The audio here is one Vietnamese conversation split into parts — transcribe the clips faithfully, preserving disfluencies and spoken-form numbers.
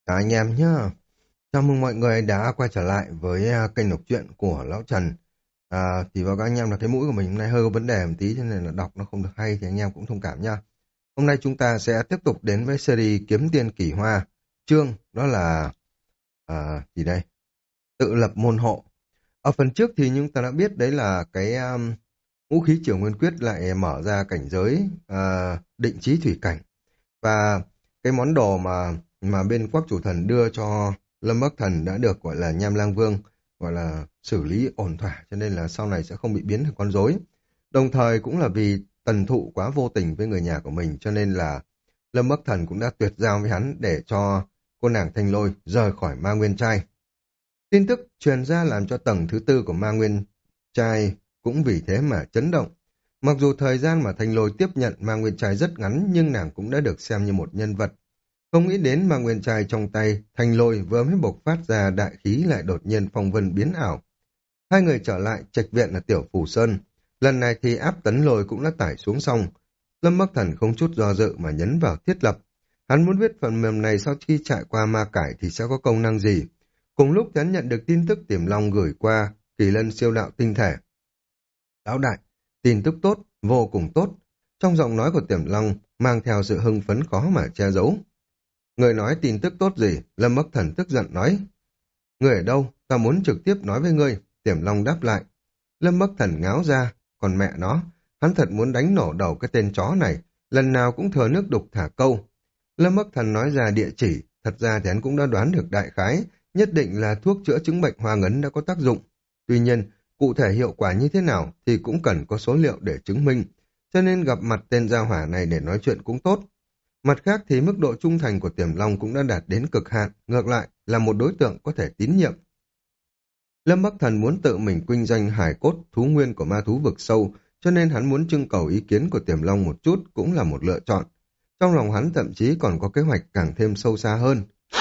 Chào anh em nhá. Chào mừng mọi người đã quay trở lại với à, kênh đọc truyện của Lão Trần. À, thì báo các anh em là cái mũi của mình hôm nay hơi có vấn đề một tí cho nên là đọc nó không được hay thì anh em cũng thông cảm nha. Hôm nay chúng ta sẽ tiếp tục đến với series Kiếm Tiên Kỳ Hoa. Chương đó là à, gì đây? Tự lập môn hộ. Ở phần trước thì chúng ta đã biết đấy là cái um, vũ khí Triều Nguyên Quyết lại mở ra cảnh giới à, định chí thủy cảnh. Và cái món đồ mà mà bên Quắc Chủ Thần đưa cho Lâm Bắc Thần đã được gọi là Nham Lang Vương gọi là xử lý ổn thỏa cho nên là sau này sẽ không bị biến thành con rối. Đồng thời cũng là vì Tần Thụ quá vô tình với người nhà của mình cho nên là Lâm Bắc Thần cũng đã tuyệt giao với hắn để cho cô nàng Thanh Lôi rời khỏi Ma Nguyên Trai. Tin tức truyền ra làm cho tầng thứ tư của Ma Nguyên Trai cũng vì thế mà chấn động. Mặc dù thời gian mà Thanh Lôi tiếp nhận Ma Nguyên Trai rất ngắn nhưng nàng cũng đã được xem như một nhân vật. Không nghĩ đến Ma Nguyên Trai trong tay, Thanh Lôi vừa mới bộc phát ra đại khí lại đột nhiên phong vân biến ảo. Hai người trở lại trạch viện là Tiểu Phủ Sơn. Lần này thì áp tấn lôi cũng đã tải xuống xong. Lâm Bắc Thần không chút do dự mà nhấn vào thiết lập. Hắn muốn biết phần mềm này sau khi trải qua ma cải thì sẽ có công năng gì. Cùng lúc hắn nhận được tin tức Tiềm Long gửi qua Kỳ Lân siêu đạo tinh thể. Lão đại, tin tức tốt, vô cùng tốt. Trong giọng nói của Tiềm Long mang theo sự hưng phấn khó mà che giấu. Người nói tin tức tốt gì? Lâm Bắc Thần tức giận nói. Người ở đâu? Ta muốn trực tiếp nói với ngươi. Tiềm Long đáp lại. Lâm Bắc Thần ngáo ra. Còn mẹ nó, hắn thật muốn đánh nổ đầu cái tên chó này. Lần nào cũng thừa nước đục thả câu. Lâm Bắc Thần nói ra địa chỉ. Thật ra thì hắn cũng đã đoán được đại khái. Nhất định là thuốc chữa chứng bệnh hoa ngấn đã có tác dụng. Tuy nhiên, cụ thể hiệu quả như thế nào thì cũng cần có số liệu để chứng minh. Cho nên gặp mặt tên gia hỏa này để nói chuyện cũng tốt. Mặt khác thì mức độ trung thành của Tiềm Long cũng đã đạt đến cực hạn, ngược lại là một đối tượng có thể tín nhiệm. Lâm Bắc Thần muốn tự mình quynh danh hải cốt thú nguyên của ma thú vực sâu, cho nên hắn muốn trưng cầu ý kiến của Tiềm Long một chút cũng là một lựa chọn. Trong lòng hắn thậm chí còn có kế hoạch càng thêm sâu xa hơn.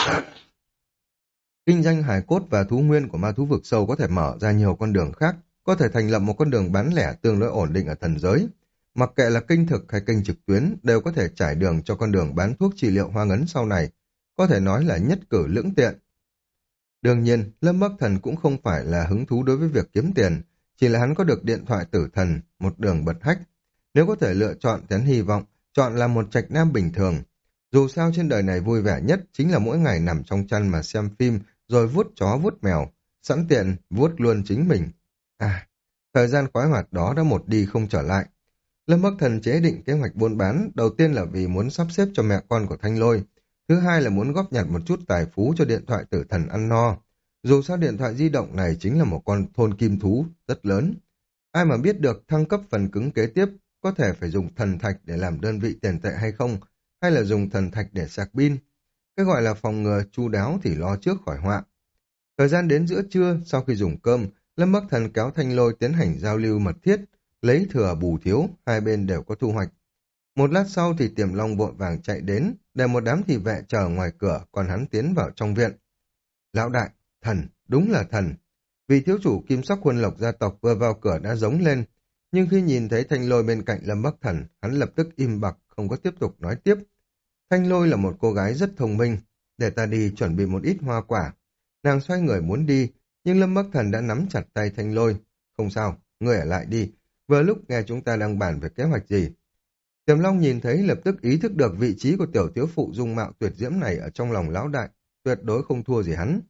Kinh danh hải cốt và thú nguyên của ma thú vực sâu có thể mở ra nhiều con đường khác, có thể thành lập một con đường bán lẻ tương đối ổn định ở thần giới. Mặc kệ là kênh thực hay kênh trực tuyến đều có thể trải đường cho con đường bán thuốc trị liệu hoa ngấn sau này, có thể nói là nhất cử lưỡng tiện. Đương nhiên, Lâm Bắc Thần cũng không phải là hứng thú đối với việc kiếm tiền, chỉ là hắn có được điện thoại tử thần, một đường bật hách. Nếu có thể lựa chọn thì hắn hy vọng, chọn là một trạch nam bình thường. Dù sao trên đời này vui vẻ nhất chính là mỗi ngày nằm trong chăn mà xem phim, rồi vuốt chó vuốt mèo, sẵn tiện vuốt luôn chính mình. À, thời gian khoái hoạt đó đã một đi không trở lại. Lâm Bắc Thần chế định kế hoạch buôn bán, đầu tiên là vì muốn sắp xếp cho mẹ con của Thanh Lôi, thứ hai là muốn góp nhặt một chút tài phú cho điện thoại tử thần ăn no. Dù sao điện thoại di động này chính là một con thôn kim thú rất lớn. Ai mà biết được thăng cấp phần cứng kế tiếp có thể phải dùng thần thạch để làm đơn vị tiền tệ hay không, hay là dùng thần thạch để sạc pin. Cái gọi là phòng ngừa chu đáo thì lo trước khỏi họa. Thời gian đến giữa trưa, sau khi dùng cơm, Lâm Bắc Thần kéo Thanh Lôi tiến hành giao lưu mật thiết, lấy thừa bù thiếu, hai bên đều có thu hoạch. Một lát sau thì Tiềm Long vội vàng chạy đến, để một đám thị vệ chờ ngoài cửa, còn hắn tiến vào trong viện. Lão đại, thần, đúng là thần. Vị thiếu chủ Kim Sắc Huân Lộc gia tộc vừa vào cửa đã giống lên, nhưng khi nhìn thấy Thanh Lôi bên cạnh Lâm Bắc Thần, hắn lập tức im bặt, không có tiếp tục nói tiếp. Thanh Lôi là một cô gái rất thông minh, để ta đi chuẩn bị một ít hoa quả. Nàng xoay người muốn đi, nhưng Lâm Bắc Thần đã nắm chặt tay Thanh Lôi. Không sao, ngươi ở lại đi, vừa lúc nghe chúng ta đang bàn về kế hoạch gì. Tiềm Long nhìn thấy lập tức ý thức được vị trí của tiểu thiếu phụ dung mạo tuyệt diễm này ở trong lòng lão đại, tuyệt đối không thua gì hắn.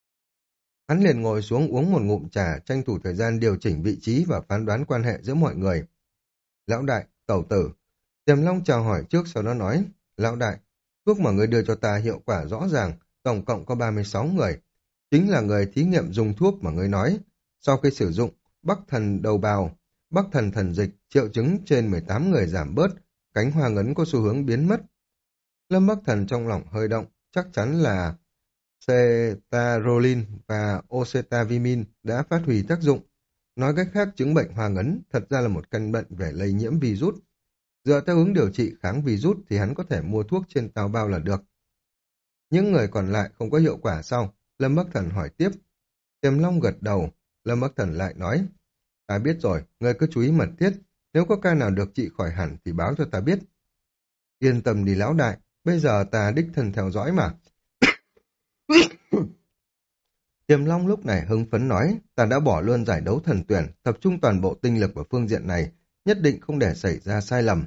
Hắn liền ngồi xuống uống một ngụm trà, tranh thủ thời gian điều chỉnh vị trí và phán đoán quan hệ giữa mọi người. Lão đại, tẩu tử. Tiềm Long chào hỏi trước sau đó nói, lão đại, thuốc mà ngươi đưa cho ta hiệu quả rõ ràng, tổng cộng có ba mươi sáu người. Chính là người thí nghiệm dùng thuốc mà ngươi nói. Sau khi sử dụng, Bắc thần đầu bào, Bắc thần thần dịch, triệu chứng trên mười tám người giảm bớt, cánh hoa ngấn có xu hướng biến mất. Lâm Bắc Thần trong lòng hơi động, chắc chắn là Cetarolin và Oseltamivir đã phát huy tác dụng. Nói cách khác, chứng bệnh hoa ngấn thật ra là một căn bệnh về lây nhiễm virus. Dựa theo hướng điều trị kháng virus thì hắn có thể mua thuốc trên tàu bao là được. Những người còn lại không có hiệu quả sao? Lâm Bắc Thần hỏi tiếp. Tiềm Long gật đầu, Lâm Bắc Thần lại nói. Ta biết rồi, ngươi cứ chú ý mật thiết. Nếu có ca nào được trị khỏi hẳn thì báo cho ta biết. Yên tâm đi lão đại, bây giờ ta đích thân theo dõi mà. Tiềm Long lúc này hưng phấn nói, ta đã bỏ luôn giải đấu thần tuyển, tập trung toàn bộ tinh lực vào phương diện này, nhất định không để xảy ra sai lầm.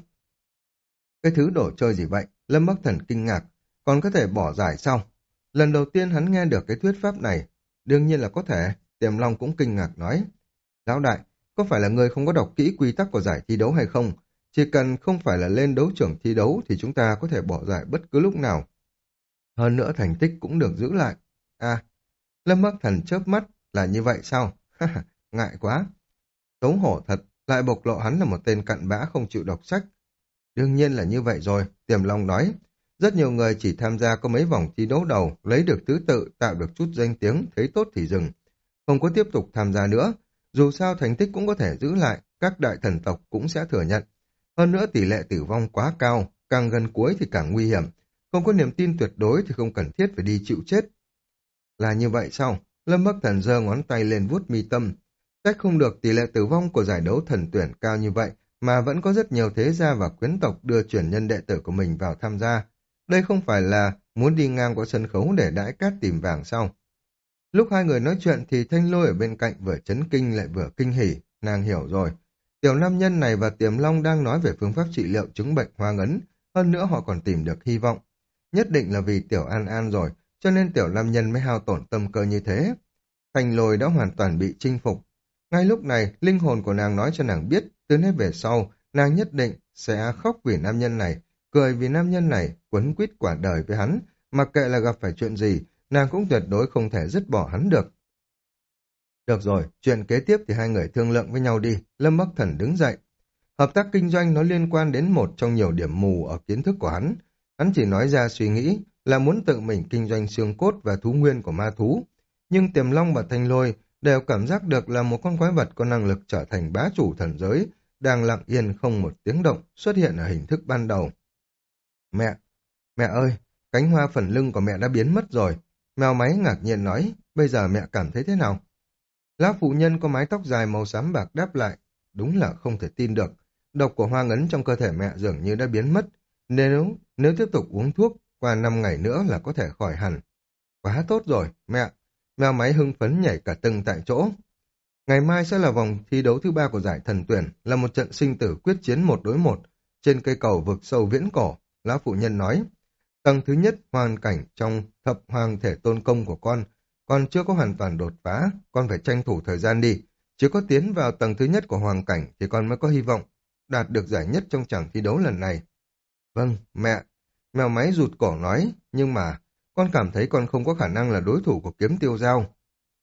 Cái thứ đồ chơi gì vậy? Lâm Bắc Thần kinh ngạc, còn có thể bỏ giải sao? Lần đầu tiên hắn nghe được cái thuyết pháp này, đương nhiên là có thể. Tiềm Long cũng kinh ngạc nói, lão đại, có phải là người không có đọc kỹ quy tắc của giải thi đấu hay không? Chỉ cần không phải là lên đấu trường thi đấu thì chúng ta có thể bỏ giải bất cứ lúc nào. Hơn nữa thành tích cũng được giữ lại. À, Lâm Bắc Thần chớp mắt, là như vậy sao? Ngại quá. Xấu hổ thật, lại bộc lộ hắn là một tên cặn bã không chịu đọc sách. Đương nhiên là như vậy rồi, Tiềm Long nói. Rất nhiều người chỉ tham gia có mấy vòng thi đấu đầu, lấy được thứ tự, tạo được chút danh tiếng, thấy tốt thì dừng. Không có tiếp tục tham gia nữa. Dù sao thành tích cũng có thể giữ lại, các đại thần tộc cũng sẽ thừa nhận. Hơn nữa tỷ lệ tử vong quá cao, càng gần cuối thì càng nguy hiểm. Không có niềm tin tuyệt đối thì không cần thiết phải đi chịu chết. Là như vậy sao? Lâm Bắc Thần giơ ngón tay lên vuốt mi tâm. Cách không được tỷ lệ tử vong của giải đấu thần tuyển cao như vậy, mà vẫn có rất nhiều thế gia và quyến tộc đưa truyền nhân đệ tử của mình vào tham gia. Đây không phải là muốn đi ngang qua sân khấu để đãi cát tìm vàng sao? Lúc hai người nói chuyện thì Thanh Lôi ở bên cạnh vừa chấn kinh lại vừa kinh hỉ, nàng hiểu rồi. Tiểu nam nhân này và Tiềm Long đang nói về phương pháp trị liệu chứng bệnh hoa ngấn, hơn nữa họ còn tìm được hy vọng. Nhất định là vì Tiểu An An rồi, cho nên Tiểu nam nhân mới hao tổn tâm cơ như thế. Thanh Lôi đã hoàn toàn bị chinh phục. Ngay lúc này, linh hồn của nàng nói cho nàng biết, từ nay về sau, nàng nhất định sẽ khóc vì nam nhân này, cười vì nam nhân này, quấn quýt quả đời với hắn, mặc kệ là gặp phải chuyện gì, nàng cũng tuyệt đối không thể dứt bỏ hắn được. Được rồi, chuyện kế tiếp thì hai người thương lượng với nhau đi, Lâm Bắc Thần đứng dậy. Hợp tác kinh doanh nó liên quan đến một trong nhiều điểm mù ở kiến thức của hắn. Hắn chỉ nói ra suy nghĩ là muốn tự mình kinh doanh xương cốt và thú nguyên của ma thú. Nhưng Tiềm Long và Thanh Lôi đều cảm giác được là một con quái vật có năng lực trở thành bá chủ thần giới, đang lặng yên không một tiếng động xuất hiện ở hình thức ban đầu. Mẹ, mẹ ơi, cánh hoa phần lưng của mẹ đã biến mất rồi. Mèo máy ngạc nhiên nói, bây giờ mẹ cảm thấy thế nào? Lão phụ nhân có mái tóc dài màu xám bạc đáp lại, đúng là không thể tin được. Độc của hoa ngấn trong cơ thể mẹ dường như đã biến mất. Nếu, nếu tiếp tục uống thuốc, qua năm ngày nữa là có thể khỏi hẳn. Quá tốt rồi, mẹ. Mèo máy hưng phấn nhảy cả tầng tại chỗ. Ngày mai sẽ là vòng thi đấu thứ ba của giải thần tuyển, là một trận sinh tử quyết chiến một đối một. Trên cây cầu vực sâu viễn cổ, lão phụ nhân nói. Tầng thứ nhất hoàn cảnh trong thập hoàng thể tôn công của con, con chưa có hoàn toàn đột phá, con phải tranh thủ thời gian đi. Chỉ có tiến vào tầng thứ nhất của hoàng cảnh thì con mới có hy vọng đạt được giải nhất trong trận thi đấu lần này. Vâng, mẹ. Mèo máy rụt cổ nói, nhưng mà con cảm thấy con không có khả năng là đối thủ của kiếm tiêu dao.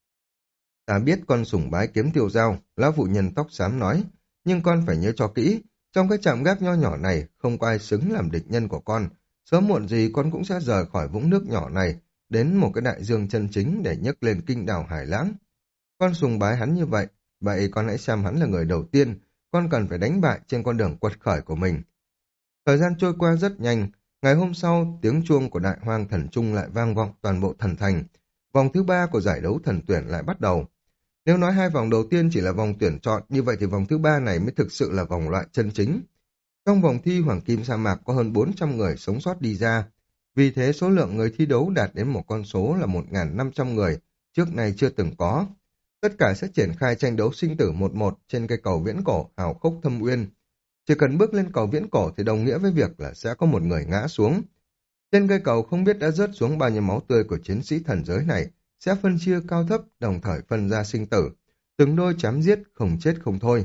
Ta biết con sủng bái kiếm tiêu dao, lão phụ nhân tóc xám nói, nhưng con phải nhớ cho kỹ, trong cái trạm gác nho nhỏ này không có ai xứng làm địch nhân của con. Sớm muộn gì con cũng sẽ rời khỏi vũng nước nhỏ này, đến một cái đại dương chân chính để nhấc lên kinh đảo hải lãng. Con sùng bái hắn như vậy, vậy con hãy xem hắn là người đầu tiên, con cần phải đánh bại trên con đường quật khởi của mình. Thời gian trôi qua rất nhanh, ngày hôm sau tiếng chuông của đại hoang thần trung lại vang vọng toàn bộ thần thành. Vòng thứ ba của giải đấu thần tuyển lại bắt đầu. Nếu nói hai vòng đầu tiên chỉ là vòng tuyển chọn, như vậy thì vòng thứ ba này mới thực sự là vòng loại chân chính. Trong vòng thi Hoàng Kim Sa Mạc có hơn bốn trăm người sống sót đi ra. Vì thế số lượng người thi đấu đạt đến một con số là một nghìn năm trăm người, trước nay chưa từng có. Tất cả sẽ triển khai tranh đấu sinh tử một một trên cây cầu viễn cổ hào khốc thâm uyên. Chỉ cần bước lên cầu viễn cổ thì đồng nghĩa với việc là sẽ có một người ngã xuống. Trên cây cầu không biết đã rớt xuống bao nhiêu máu tươi của chiến sĩ thần giới này, sẽ phân chia cao thấp đồng thời phân ra sinh tử. Từng đôi chém giết không chết không thôi.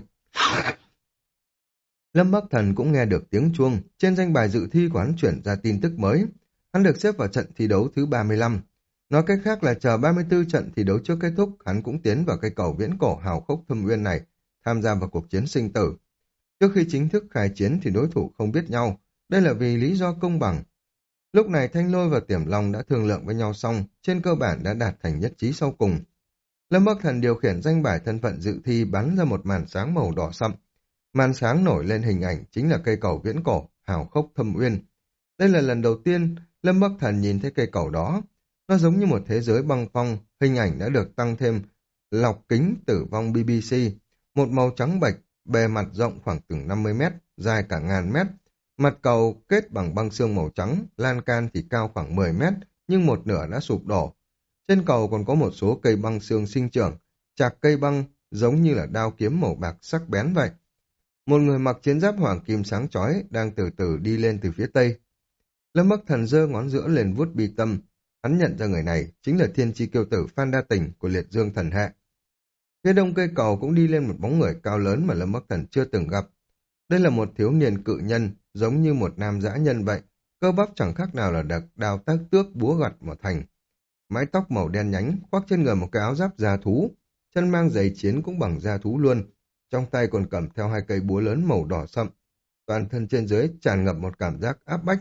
Lâm Bắc Thần cũng nghe được tiếng chuông, trên danh bài dự thi của hắn chuyển ra tin tức mới. Hắn được xếp vào trận thi đấu thứ ba mươi lăm. Nói cách khác là chờ ba mươi tư trận thi đấu trước kết thúc, hắn cũng tiến vào cây cầu viễn cổ hào khốc thâm uyên này, tham gia vào cuộc chiến sinh tử. Trước khi chính thức khai chiến thì đối thủ không biết nhau, đây là vì lý do công bằng. Lúc này Thanh Lôi và Tiềm Long đã thương lượng với nhau xong, trên cơ bản đã đạt thành nhất trí sau cùng. Lâm Bắc Thần điều khiển danh bài thân phận dự thi bắn ra một màn sáng màu đỏ sậm. Màn sáng nổi lên hình ảnh chính là cây cầu viễn cổ, hào khốc thâm uyên. Đây là lần đầu tiên Lâm Bắc Thần nhìn thấy cây cầu đó. Nó giống như một thế giới băng phong, hình ảnh đã được tăng thêm lọc kính tử vong bê bê xê, một màu trắng bệch, bề mặt rộng khoảng từng năm mươi mét, dài cả ngàn mét. Mặt cầu kết bằng băng xương màu trắng, lan can thì cao khoảng mười mét, nhưng một nửa đã sụp đổ. Trên cầu còn có một số cây băng xương sinh trưởng, chạc cây băng giống như là đao kiếm màu bạc sắc bén vậy. Một người mặc chiến giáp hoàng kim sáng chói đang từ từ đi lên từ phía tây. Lâm Bắc Thần giơ ngón giữa lên vuốt bi tâm, hắn nhận ra người này chính là thiên chi kiêu tử Phan Đa Tình của Liệt Dương Thần Hệ. Phía đông cây cầu cũng đi lên một bóng người cao lớn mà Lâm Bắc Thần chưa từng gặp. Đây là một thiếu niên cự nhân, giống như một nam dã nhân vậy, cơ bắp chẳng khác nào là đặc đào tác tước búa gặt mà thành. Mái tóc màu đen nhánh, khoác trên người một cái áo giáp da thú, chân mang giày chiến cũng bằng da thú luôn, trong tay còn cầm theo hai cây búa lớn màu đỏ sậm. Toàn thân trên dưới tràn ngập một cảm giác áp bách.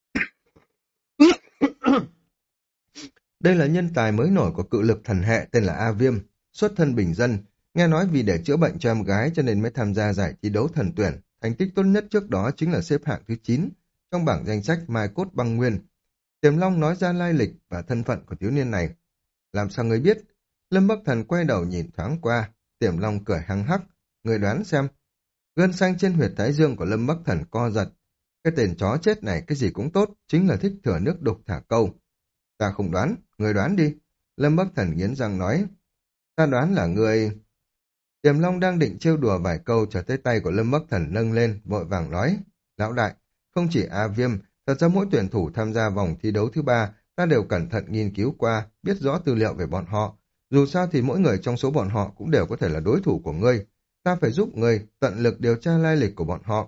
Đây là nhân tài mới nổi của cự lực thần hệ tên là A Viêm, xuất thân bình dân, nghe nói vì để chữa bệnh cho em gái cho nên mới tham gia giải thi đấu thần tuyển, thành tích tốt nhất trước đó chính là xếp hạng thứ chín trong bảng danh sách Mai Cốt Băng Nguyên. Tiềm Long nói ra lai lịch và thân phận của thiếu niên này. Làm sao người biết? Lâm Bắc Thần quay đầu nhìn thoáng qua, Tiềm Long cười hăng hắc, người đoán xem. Gân xanh trên huyệt thái dương của Lâm Bắc Thần co giật. Cái tên chó chết này cái gì cũng tốt, chính là thích thừa nước đục thả câu. Ta không đoán, người đoán đi. Lâm Bắc Thần nghiến răng nói. Ta đoán là người... Tiềm Long đang định trêu đùa vài câu, trở tới tay của Lâm Bắc Thần nâng lên, vội vàng nói. Lão đại, không chỉ A Viêm, thật ra mỗi tuyển thủ tham gia vòng thi đấu thứ ba, ta đều cẩn thận nghiên cứu qua, biết rõ tư liệu về bọn họ. Dù sao thì mỗi người trong số bọn họ cũng đều có thể là đối thủ của ngươi. Ta phải giúp ngươi tận lực điều tra lai lịch của bọn họ.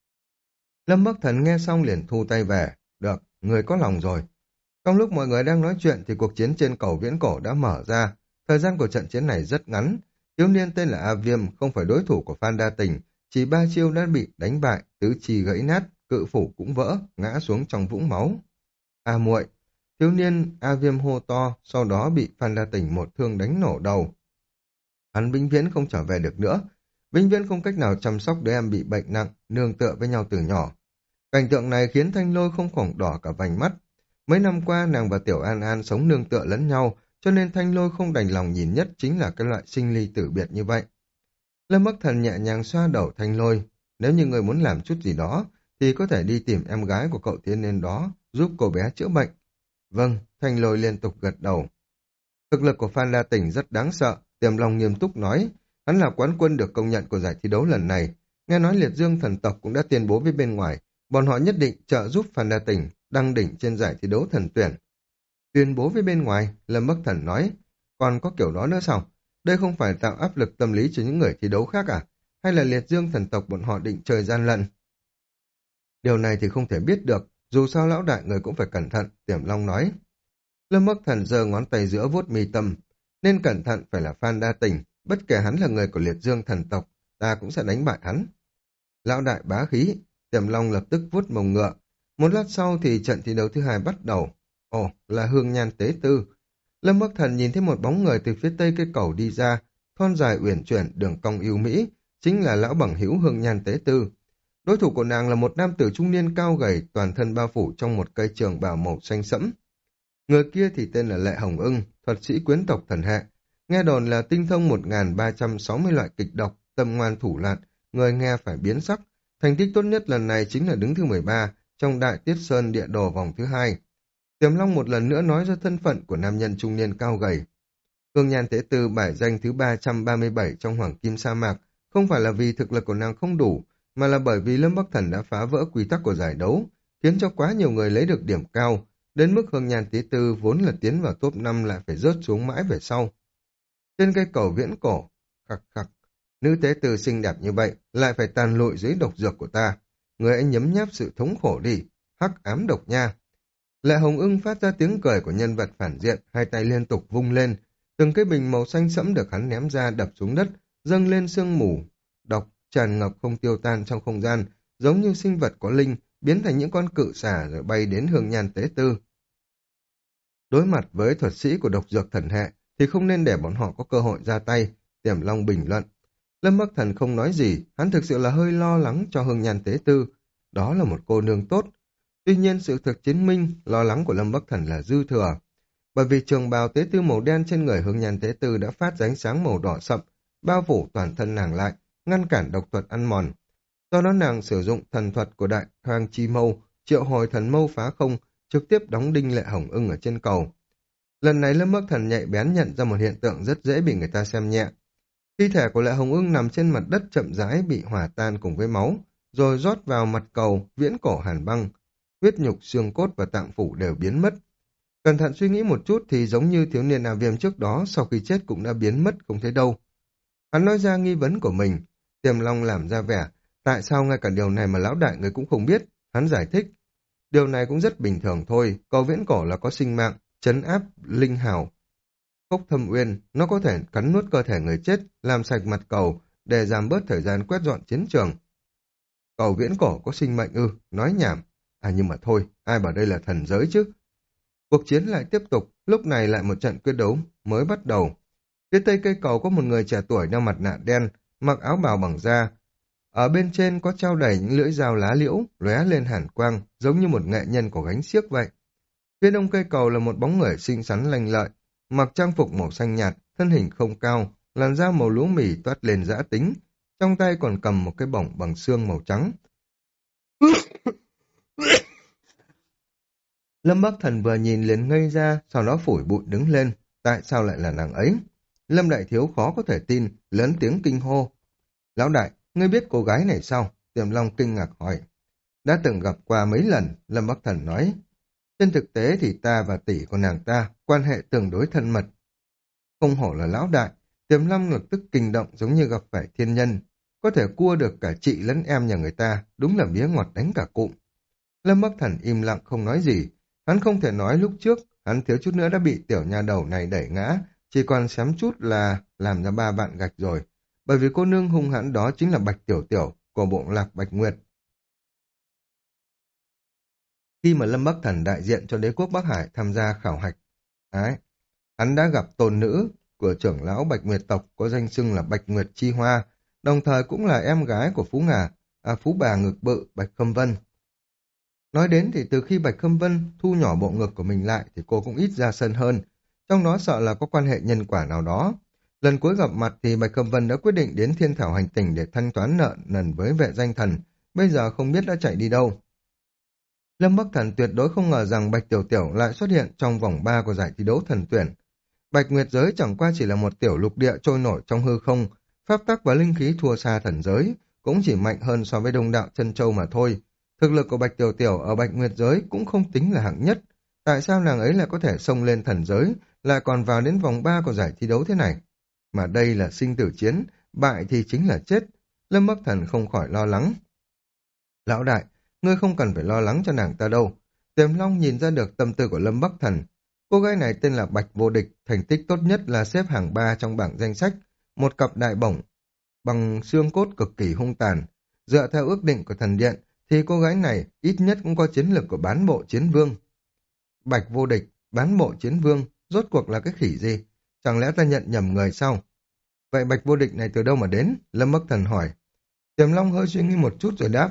Lâm Bắc Thần nghe xong liền thu tay về. Được, người có lòng rồi. Trong lúc mọi người đang nói chuyện thì cuộc chiến trên cầu viễn cổ đã mở ra. Thời gian của trận chiến này rất ngắn. Thiếu niên tên là A Viêm không phải đối thủ của Phan Đa Tình, chỉ ba chiêu đã bị đánh bại, tứ chi gãy nát, cự phủ cũng vỡ, ngã xuống trong vũng máu. A muội, thiếu niên A Viêm hô to, sau đó bị Phan Đa Tình một thương đánh nổ đầu. Hắn vĩnh viễn không trở về được nữa, vĩnh viễn không cách nào chăm sóc đứa em bị bệnh nặng, nương tựa với nhau từ nhỏ. Cảnh tượng này khiến Thanh Lôi không khỏi đỏ cả vành mắt. Mấy năm qua nàng và Tiểu An An sống nương tựa lẫn nhau, cho nên Thanh Lôi không đành lòng nhìn nhất chính là cái loại sinh ly tử biệt như vậy. Lâm Bắc Thần nhẹ nhàng xoa đầu Thanh Lôi, nếu như người muốn làm chút gì đó, thì có thể đi tìm em gái của cậu thiếu niên đó, giúp cô bé chữa bệnh. Vâng, Thanh Lôi liên tục gật đầu. Thực lực của Phan La Tỉnh rất đáng sợ, Tiềm Long nghiêm túc nói, hắn là quán quân được công nhận của giải thi đấu lần này. Nghe nói Liệt Dương thần tộc cũng đã tuyên bố với bên ngoài, bọn họ nhất định trợ giúp Phan La Tỉnh đăng đỉnh trên giải thi đấu thần tuyển. Tuyên bố với bên ngoài, Lâm Bắc Thần nói, còn có kiểu đó nữa sao? Đây không phải tạo áp lực tâm lý cho những người thi đấu khác à? Hay là Liệt Dương thần tộc bọn họ định chơi gian lận? Điều này thì không thể biết được, dù sao lão đại người cũng phải cẩn thận, Tiềm Long nói. Lâm Bắc Thần giơ ngón tay giữa vuốt mi tâm, nên cẩn thận phải là Phan Đa Tình, bất kể hắn là người của Liệt Dương thần tộc, ta cũng sẽ đánh bại hắn. Lão đại bá khí, Tiềm Long lập tức vuốt mông ngựa. Một lát sau thì trận thi đấu thứ hai bắt đầu. Ồ, là Hương Nhan Tế Tư. Lâm Bắc Thần nhìn thấy một bóng người từ phía tây cây cầu đi ra, thon dài uyển chuyển, đường cong yêu mỹ, chính là lão bằng hữu Hương Nhan Tế Tư. Đối thủ của nàng là một nam tử trung niên cao gầy, toàn thân bao phủ trong một cây trường bào màu xanh sẫm. Người kia thì tên là Lệ Hồng Ưng, thuật sĩ quyến tộc thần hệ. Nghe đồn là tinh thông một nghìn ba trăm sáu mươi loại kịch độc, tâm ngoan thủ lạn, người nghe phải biến sắc. Thành tích tốt nhất lần này chính là đứng thứ mười ba trong Đại Tiết Sơn địa đồ vòng thứ hai. Tiềm Long một lần nữa nói ra thân phận của nam nhân trung niên cao gầy. Hương Nhan Tế Tư bài danh thứ ba trăm ba mươi bảy trong Hoàng Kim Sa Mạc, không phải là vì thực lực của nàng không đủ, mà là bởi vì Lâm Bắc Thần đã phá vỡ quy tắc của giải đấu, khiến cho quá nhiều người lấy được điểm cao, đến mức Hương Nhan Tế Tư vốn là tiến vào top năm lại phải rớt xuống mãi về sau. Trên cây cầu viễn cổ, khắc khắc, nữ tế tư xinh đẹp như vậy, lại phải tàn lụi dưới độc dược của ta. Người ấy nhấm nháp sự thống khổ đi, hắc ám độc nha. Lệ Hồng Ưng phát ra tiếng cười của nhân vật phản diện, hai tay liên tục vung lên, từng cái bình màu xanh sẫm được hắn ném ra đập xuống đất, dâng lên sương mù, độc tràn ngập không tiêu tan trong không gian, giống như sinh vật có linh, biến thành những con cự xà rồi bay đến Hương Nhan Tế Tư. Đối mặt với thuật sĩ của độc dược thần hệ, thì không nên để bọn họ có cơ hội ra tay, Tiềm Long bình luận. Lâm Bắc Thần không nói gì, hắn thực sự là hơi lo lắng cho Hương Nhan Tế Tư. Đó là một cô nương tốt. Tuy nhiên sự thực chứng minh lo lắng của Lâm Bắc Thần là dư thừa. Bởi vì trường bào tế tư màu đen trên người Hương Nhan Tế Tư đã phát ra ánh sáng màu đỏ sậm, bao phủ toàn thân nàng lại, ngăn cản độc thuật ăn mòn. Do đó nàng sử dụng thần thuật của Đại Hoang Chi Mâu, triệu hồi thần mâu phá không, trực tiếp đóng đinh Lệ Hồng Ưng ở trên cầu. Lần này Lâm Bắc Thần nhạy bén nhận ra một hiện tượng rất dễ bị người ta xem nhẹ. Thi thể của Lệ Hồng Ưng nằm trên mặt đất chậm rãi bị hỏa tan cùng với máu, rồi rót vào mặt cầu, viễn cổ hàn băng. Huyết nhục, xương cốt và tạng phủ đều biến mất. Cẩn thận suy nghĩ một chút thì giống như thiếu niên A Viêm trước đó sau khi chết cũng đã biến mất không thấy đâu. Hắn nói ra nghi vấn của mình, Tiềm Long làm ra vẻ, tại sao ngay cả điều này mà lão đại người cũng không biết, hắn giải thích. Điều này cũng rất bình thường thôi, cầu viễn cổ là có sinh mạng, trấn áp, linh hào. Phốc Thâm Uyên, nó có thể cắn nuốt cơ thể người chết, làm sạch mặt cầu, để giảm bớt thời gian quét dọn chiến trường. Cầu viễn cổ có sinh mệnh ư, nói nhảm. À nhưng mà thôi, ai bảo đây là thần giới chứ. Cuộc chiến lại tiếp tục, lúc này lại một trận quyết đấu mới bắt đầu. Phía tây cây cầu có một người trẻ tuổi đeo mặt nạ đen, mặc áo bào bằng da. Ở bên trên có treo đầy những lưỡi dao lá liễu, lóe lên hàn quang, giống như một nghệ nhân của gánh xiếc vậy. Phía đông cây cầu là một bóng người xinh xắn lanh lợi, mặc trang phục màu xanh nhạt, thân hình không cao, làn da màu lúa mì toát lên dã tính, trong tay còn cầm một cái bổng bằng xương màu trắng. Lâm Bắc Thần vừa nhìn liền ngây ra, sau đó phủi bụi đứng lên, tại sao lại là nàng ấy? Lâm Đại Thiếu khó có thể tin, lớn tiếng kinh hô. Lão đại, ngươi biết cô gái này sao? Tiềm Long kinh ngạc hỏi. Đã từng gặp qua mấy lần, Lâm Bắc Thần nói. Trên thực tế thì ta và tỷ của nàng ta quan hệ tương đối thân mật. Không hổ là lão đại, Tiềm Long lập tức kinh động giống như gặp phải thiên nhân. Có thể cua được cả chị lẫn em nhà người ta, đúng là mía ngọt đánh cả cụm. Lâm Bắc Thần im lặng không nói gì. Hắn không thể nói lúc trước, hắn thiếu chút nữa đã bị tiểu nha đầu này đẩy ngã, chỉ còn xém chút là làm ra ba vạn gạch rồi. Bởi vì cô nương hung hãn đó chính là Bạch Tiểu Tiểu của bộ lạc Bạch Nguyệt. Khi mà Lâm Bắc Thần đại diện cho đế quốc Bắc Hải tham gia khảo hạch, ấy, hắn đã gặp tôn nữ của trưởng lão Bạch Nguyệt tộc có danh xưng là Bạch Nguyệt Chi Hoa, đồng thời cũng là em gái của Phú Ngà, à, Phú Bà Ngực Bự Bạch Khâm Vân. Nói đến thì từ khi Bạch Khâm Vân thu nhỏ bộ ngực của mình lại thì cô cũng ít ra sân hơn, trong đó sợ là có quan hệ nhân quả nào đó. Lần cuối gặp mặt thì Bạch Khâm Vân đã quyết định đến Thiên Thảo hành tinh để thanh toán nợ nần với vệ danh thần, bây giờ không biết đã chạy đi đâu. Lâm Bắc Thần tuyệt đối không ngờ rằng Bạch Tiểu Tiểu lại xuất hiện trong vòng ba của giải thi đấu thần tuyển. Bạch Nguyệt giới chẳng qua chỉ là một tiểu lục địa trôi nổi trong hư không, pháp tắc và linh khí thua xa thần giới, cũng chỉ mạnh hơn so với Đông Đạo Chân Châu mà thôi. Thực lực của Bạch Tiểu Tiểu ở Bạch Nguyệt giới cũng không tính là hạng nhất. Tại sao nàng ấy lại có thể xông lên thần giới, lại còn vào đến vòng ba của giải thi đấu thế này? Mà đây là sinh tử chiến, bại thì chính là chết. Lâm Bắc Thần không khỏi lo lắng. Lão đại, ngươi không cần phải lo lắng cho nàng ta đâu. Tiềm Long nhìn ra được tâm tư của Lâm Bắc Thần. Cô gái này tên là Bạch Vô Địch, thành tích tốt nhất là xếp hàng ba trong bảng danh sách, một cặp đại bổng bằng xương cốt cực kỳ hung tàn. Dựa theo ước định của thần điện, thì cô gái này ít nhất cũng có chiến lược của bán bộ chiến vương. Bạch Vô Địch, bán bộ chiến vương, rốt cuộc là cái khỉ gì? Chẳng lẽ ta nhận nhầm người sao? Vậy Bạch Vô Địch này từ đâu mà đến? Lâm Bắc Thần hỏi. Tiềm Long hơi suy nghĩ một chút rồi đáp.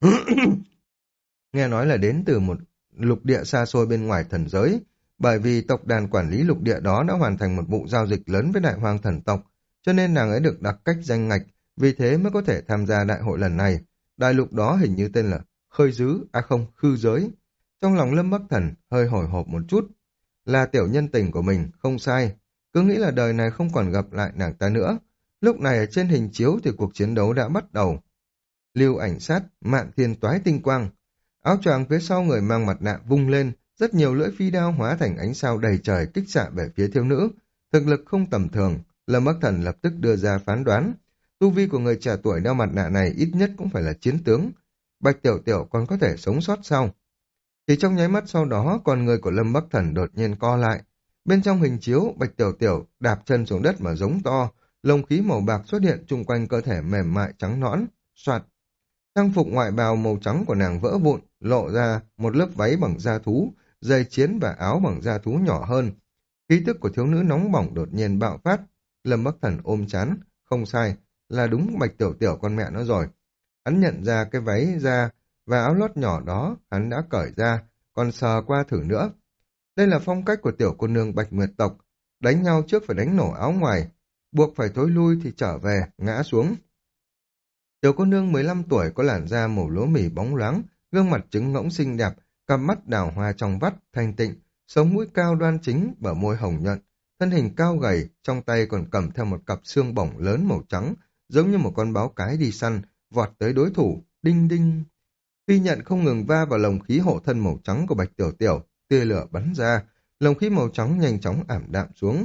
Nghe nói là đến từ một lục địa xa xôi bên ngoài thần giới, bởi vì tộc đàn quản lý lục địa đó đã hoàn thành một vụ giao dịch lớn với đại hoàng thần tộc, cho nên nàng ấy được đặt cách danh ngạch, vì thế mới có thể tham gia đại hội lần này. Đại lục đó hình như tên là Khơi Dứ, à không, Khư Giới. Trong lòng Lâm Bắc Thần hơi hồi hộp một chút. Là tiểu nhân tình của mình, không sai. Cứ nghĩ là đời này không còn gặp lại nàng ta nữa. Lúc này ở trên hình chiếu thì cuộc chiến đấu đã bắt đầu. Lưu ảnh sát, mạn thiên toái tinh quang. Áo choàng phía sau người mang mặt nạ vung lên, rất nhiều lưỡi phi đao hóa thành ánh sao đầy trời kích xạ về phía thiếu nữ. Thực lực không tầm thường, Lâm Bắc Thần lập tức đưa ra phán đoán. Tu vi của người trẻ tuổi đeo mặt nạ này ít nhất cũng phải là chiến tướng. Bạch Tiểu Tiểu còn có thể sống sót sau. Thì trong nháy mắt sau đó, con người của Lâm Bắc Thần đột nhiên co lại. Bên trong hình chiếu, Bạch Tiểu Tiểu đạp chân xuống đất mà giống to, lông khí màu bạc xuất hiện chung quanh cơ thể mềm mại trắng nõn, soạt. Trang phục ngoại bào màu trắng của nàng vỡ vụn, lộ ra một lớp váy bằng da thú, dây chiến và áo bằng da thú nhỏ hơn. Khí tức của thiếu nữ nóng bỏng đột nhiên bạo phát. Lâm Bắc Thần ôm chán, không sai, là đúng Bạch Tiểu Tiểu con mẹ nó rồi. Hắn nhận ra cái váy da và áo lót nhỏ đó, hắn đã cởi ra, còn sờ qua thử nữa. Đây là phong cách của tiểu cô nương Bạch Nguyệt tộc, đánh nhau trước phải đánh nổ áo ngoài, buộc phải thối lui thì trở về, ngã xuống. Tiểu cô nương mười lăm tuổi có làn da màu lúa mì bóng loáng, gương mặt trứng ngỗng xinh đẹp, cặp mắt đào hoa trong vắt, thanh tịnh, sống mũi cao đoan chính, bờ môi hồng nhuận, thân hình cao gầy, trong tay còn cầm theo một cặp xương bổng lớn màu trắng, giống như một con báo cái đi săn, vọt tới đối thủ, đinh đinh. Phi nhận không ngừng va vào lồng khí hộ thân màu trắng của Bạch Tiểu Tiểu, tia lửa bắn ra, lồng khí màu trắng nhanh chóng ảm đạm xuống.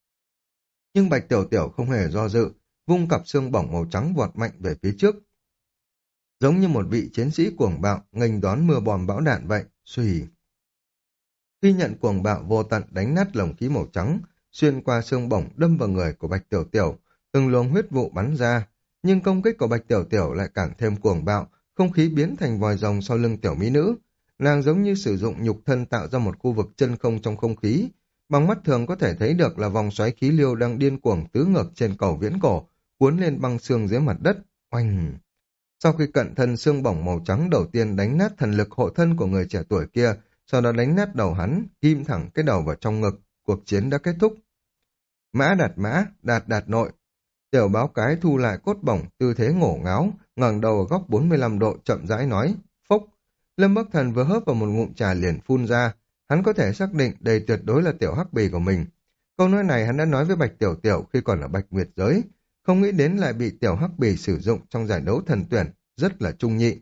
Nhưng Bạch Tiểu Tiểu không hề do dự, vung cặp xương bổng màu trắng vọt mạnh về phía trước, giống như một vị chiến sĩ cuồng bạo nghênh đón mưa bom bão đạn vậy. Xùy. Phi nhận cuồng bạo vô tận đánh nát lồng khí màu trắng, xuyên qua xương bổng đâm vào người của Bạch Tiểu Tiểu, từng luồng huyết vụ bắn ra, nhưng công kích của Bạch Tiểu Tiểu lại càng thêm cuồng bạo, không khí biến thành vòi rồng sau lưng tiểu mỹ nữ. Nàng giống như sử dụng nhục thân tạo ra một khu vực chân không trong không khí, bằng mắt thường có thể thấy được là vòng xoáy khí liêu đang điên cuồng tứ ngược trên cầu viễn cổ, cuốn lên băng xương dưới mặt đất. Oanh! Sau khi cận thân xương bổng màu trắng đầu tiên đánh nát thần lực hộ thân của người trẻ tuổi kia, sau đó đánh nát đầu hắn, ghim thẳng cái đầu vào trong ngực, cuộc chiến đã kết thúc. Mã đạt mã, đạt đạt nội. Tiểu báo cái thu lại cốt bổng, tư thế ngổ ngáo, ngẩng đầu ở góc bốn mươi lăm độ chậm rãi nói, phốc. Lâm Bắc Thần vừa hớp vào một ngụm trà liền phun ra, hắn có thể xác định đây tuyệt đối là tiểu hắc bì của mình. Câu nói này hắn đã nói với Bạch Tiểu Tiểu khi còn ở Bạch Nguyệt giới, không nghĩ đến lại bị tiểu hắc bì sử dụng trong giải đấu thần tuyển, rất là trung nhị.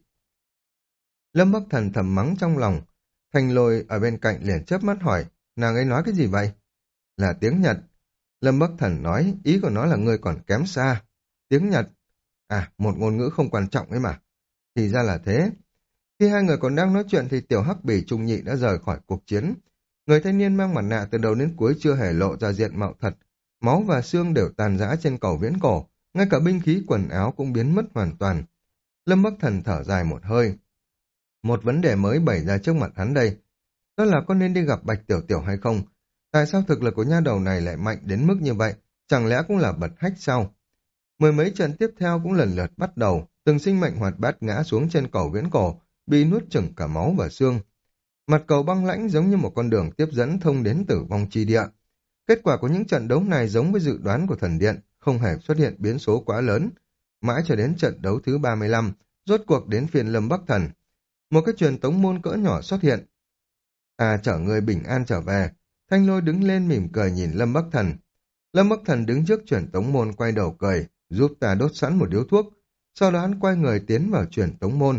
Lâm Bắc Thần thầm mắng trong lòng, Thành Lôi ở bên cạnh liền chớp mắt hỏi, nàng ấy nói cái gì vậy? Là tiếng Nhật. Lâm Bắc Thần nói, ý của nó là ngươi còn kém xa. Tiếng Nhật? À, một ngôn ngữ không quan trọng ấy mà. Thì ra là thế. Khi hai người còn đang nói chuyện thì tiểu hắc bì trung nhị đã rời khỏi cuộc chiến. Người thanh niên mang mặt nạ từ đầu đến cuối chưa hề lộ ra diện mạo thật. Máu và xương đều tàn rã trên cầu viễn cổ, ngay cả binh khí quần áo cũng biến mất hoàn toàn. Lâm Bắc Thần thở dài một hơi. Một vấn đề mới bày ra trước mặt hắn đây. Đó là có nên đi gặp Bạch Tiểu Tiểu hay không? Tại sao thực lực của nha đầu này lại mạnh đến mức như vậy? Chẳng lẽ cũng là bật hách sao? Mười mấy trận tiếp theo cũng lần lượt bắt đầu, từng sinh mệnh hoạt bát ngã xuống trên cầu viễn cổ, bị nuốt chửng cả máu và xương. Mặt cầu băng lãnh giống như một con đường tiếp dẫn thông đến tử vong chi địa. Kết quả của những trận đấu này giống với dự đoán của thần điện, không hề xuất hiện biến số quá lớn. Mãi cho đến trận đấu thứ ba mươi lăm, rốt cuộc đến phiên Lâm Bắc Thần. Một cái truyền tống môn cỡ nhỏ xuất hiện. À, chở người bình an trở về. Thanh Lôi đứng lên mỉm cười nhìn Lâm Bắc Thần. Lâm Bắc Thần đứng trước truyền tống môn quay đầu cười, giúp ta đốt sẵn một điếu thuốc. Sau đó hắn quay người tiến vào truyền tống môn.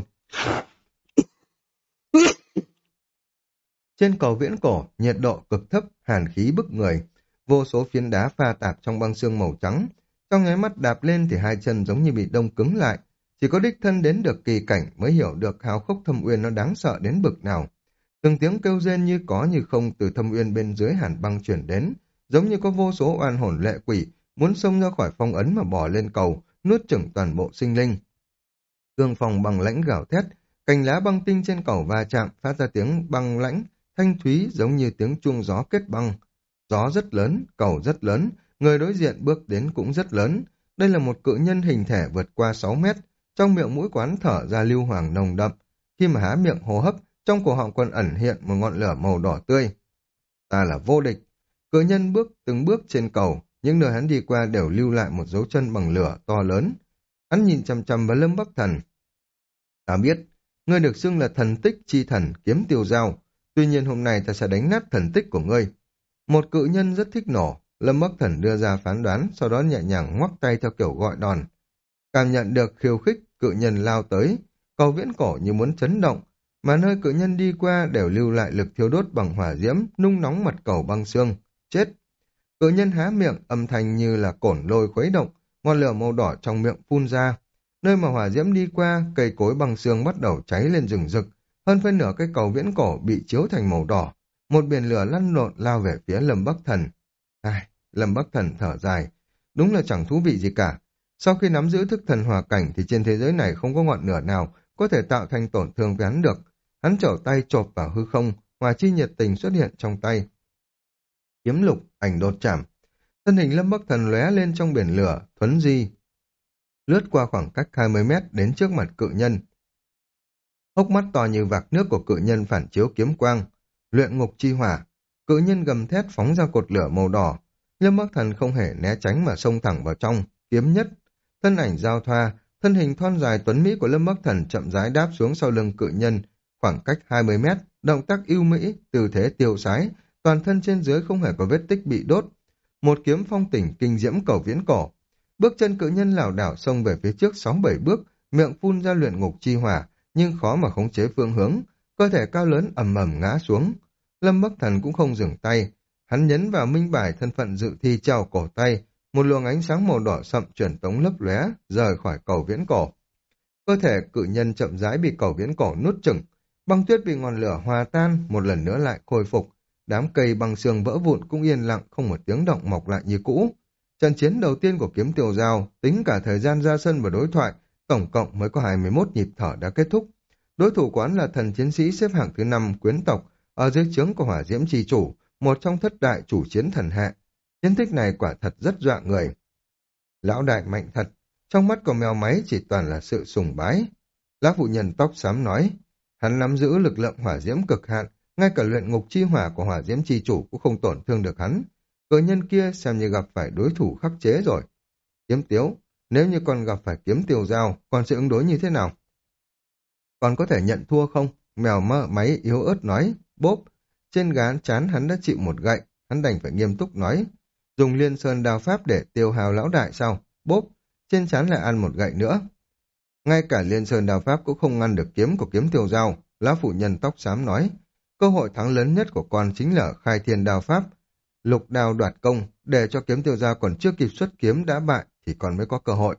Trên cầu viễn cổ, nhiệt độ cực thấp, hàn khí bức người. Vô số phiến đá pha tạp trong băng xương màu trắng. Trong nháy mắt đạp lên thì hai chân giống như bị đông cứng lại. Chỉ có đích thân đến được kỳ cảnh mới hiểu được hào khốc thâm uyên nó đáng sợ đến bực nào. Từng tiếng kêu rên như có như không từ thâm uyên bên dưới hàn băng chuyển đến, giống như có vô số oan hồn lệ quỷ muốn xông ra khỏi phong ấn mà bỏ lên cầu, nuốt chửng toàn bộ sinh linh. Cương phòng bằng lãnh gào thét, cành lá băng tinh trên cầu va chạm phát ra tiếng băng lãnh, thanh thúy giống như tiếng chuông gió kết băng. Gió rất lớn, cầu rất lớn, người đối diện bước đến cũng rất lớn. Đây là một cự nhân hình thể vượt qua sáu mét, trong miệng mũi quán thở ra lưu hoàng nồng đậm. Khi mà há miệng hô hấp, trong cổ họng còn ẩn hiện một ngọn lửa màu đỏ tươi. Ta là vô địch. Cự nhân bước từng bước trên cầu, những nơi hắn đi qua đều lưu lại một dấu chân bằng lửa to lớn. Hắn nhìn chằm chằm vào Lâm Bắc Thần. Ta biết, ngươi được xưng là thần tích chi thần kiếm tiêu dao. Tuy nhiên hôm nay ta sẽ đánh nát thần tích của ngươi. Một cự nhân rất thích nổ. Lâm Bắc Thần đưa ra phán đoán, sau đó nhẹ nhàng ngoắc tay theo kiểu gọi đòn. Cảm nhận được khiêu khích, cự nhân lao tới. Cầu viễn cổ như muốn chấn động, mà nơi cự nhân đi qua đều lưu lại lực thiêu đốt bằng hỏa diễm, nung nóng mặt cầu băng xương. Chết! Cự nhân há miệng, âm thanh như là cổn lôi khuấy động, ngọn lửa màu đỏ trong miệng phun ra. Nơi mà hỏa diễm đi qua, cây cối băng xương bắt đầu cháy lên rừng rực. Hơn phân nửa cái cầu viễn cổ bị chiếu thành màu đỏ. Một biển lửa lăn lộn lao về phía Lâm Bắc Thần. Ai, Lâm Bắc Thần thở dài. Đúng là chẳng thú vị gì cả. Sau khi nắm giữ thức thần hòa cảnh thì trên thế giới này không có ngọn lửa nào có thể tạo thành tổn thương với hắn được. Hắn trở tay chộp vào hư không, hỏa chi nhiệt tình xuất hiện trong tay. Kiếm lục, ảnh đột chạm. Thân hình Lâm Bắc Thần lóe lên trong biển lửa, thuấn di. Lướt qua khoảng cách hai mươi mét đến trước mặt cự nhân. Hốc mắt to như vạc nước của cự nhân phản chiếu kiếm quang. Luyện ngục chi hỏa. Cự nhân gầm thét phóng ra cột lửa màu đỏ. Lâm Bắc Thần không hề né tránh mà xông thẳng vào trong, kiếm nhất. Thân ảnh giao thoa, thân hình thon dài tuấn mỹ của Lâm Bắc Thần chậm rãi đáp xuống sau lưng cự nhân, khoảng cách hai mươi mét, động tác ưu mỹ, tư thế tiêu sái, toàn thân trên dưới không hề có vết tích bị đốt. Một kiếm phong tỉnh kinh diễm cầu viễn cổ. Bước chân cự nhân lảo đảo xông về phía trước sáu bảy bước, miệng phun ra luyện ngục chi hỏa, nhưng khó mà khống chế phương hướng, cơ thể cao lớn ầm ầm ngã xuống. Lâm Bắc Thần cũng không dừng tay, hắn nhấn vào minh bài thân phận dự thi treo cổ tay, một luồng ánh sáng màu đỏ sậm truyền tống lấp lóe rời khỏi cầu viễn cổ. Cơ thể cự nhân chậm rãi bị cầu viễn cổ nuốt chửng, băng tuyết bị ngọn lửa hòa tan, một lần nữa lại khôi phục, đám cây băng xương vỡ vụn cũng yên lặng không một tiếng động mọc lại như cũ. Trận chiến đầu tiên của kiếm tiêu giao, tính cả thời gian ra sân và đối thoại, tổng cộng mới có hai mươi mốt nhịp thở đã kết thúc. Đối thủ quán là thần chiến sĩ xếp hạng thứ năm quyến tộc, ở dưới trướng của hỏa diễm chi chủ, một trong thất đại chủ chiến thần hệ. Chiến tích này quả thật rất dọa người. Lão đại mạnh thật, trong mắt của mèo máy chỉ toàn là sự sùng bái. Lão phụ nhân tóc xám nói, hắn nắm giữ lực lượng hỏa diễm cực hạn, ngay cả luyện ngục chi hỏa của hỏa diễm chi chủ cũng không tổn thương được hắn. Cờ nhân kia xem như gặp phải đối thủ khắc chế rồi. Kiếm tiếu, nếu như còn gặp phải kiếm tiêu giao, còn sẽ ứng đối như thế nào? Còn có thể nhận thua không? Mèo mơ máy yếu ớt nói, bốp. Trên gán chán hắn đã chịu một gậy, hắn đành phải nghiêm túc nói. Dùng liên sơn đao pháp để tiêu hào lão đại sao? Bốp. Trên chán lại ăn một gậy nữa. Ngay cả liên sơn đao pháp cũng không ngăn được kiếm của kiếm tiêu giao, lão phụ nhân tóc xám nói. Cơ hội thắng lớn nhất của con chính là khai thiên đao pháp. Lục đao đoạt công, để cho kiếm tiêu giao còn chưa kịp xuất kiếm đã bại thì còn mới có cơ hội.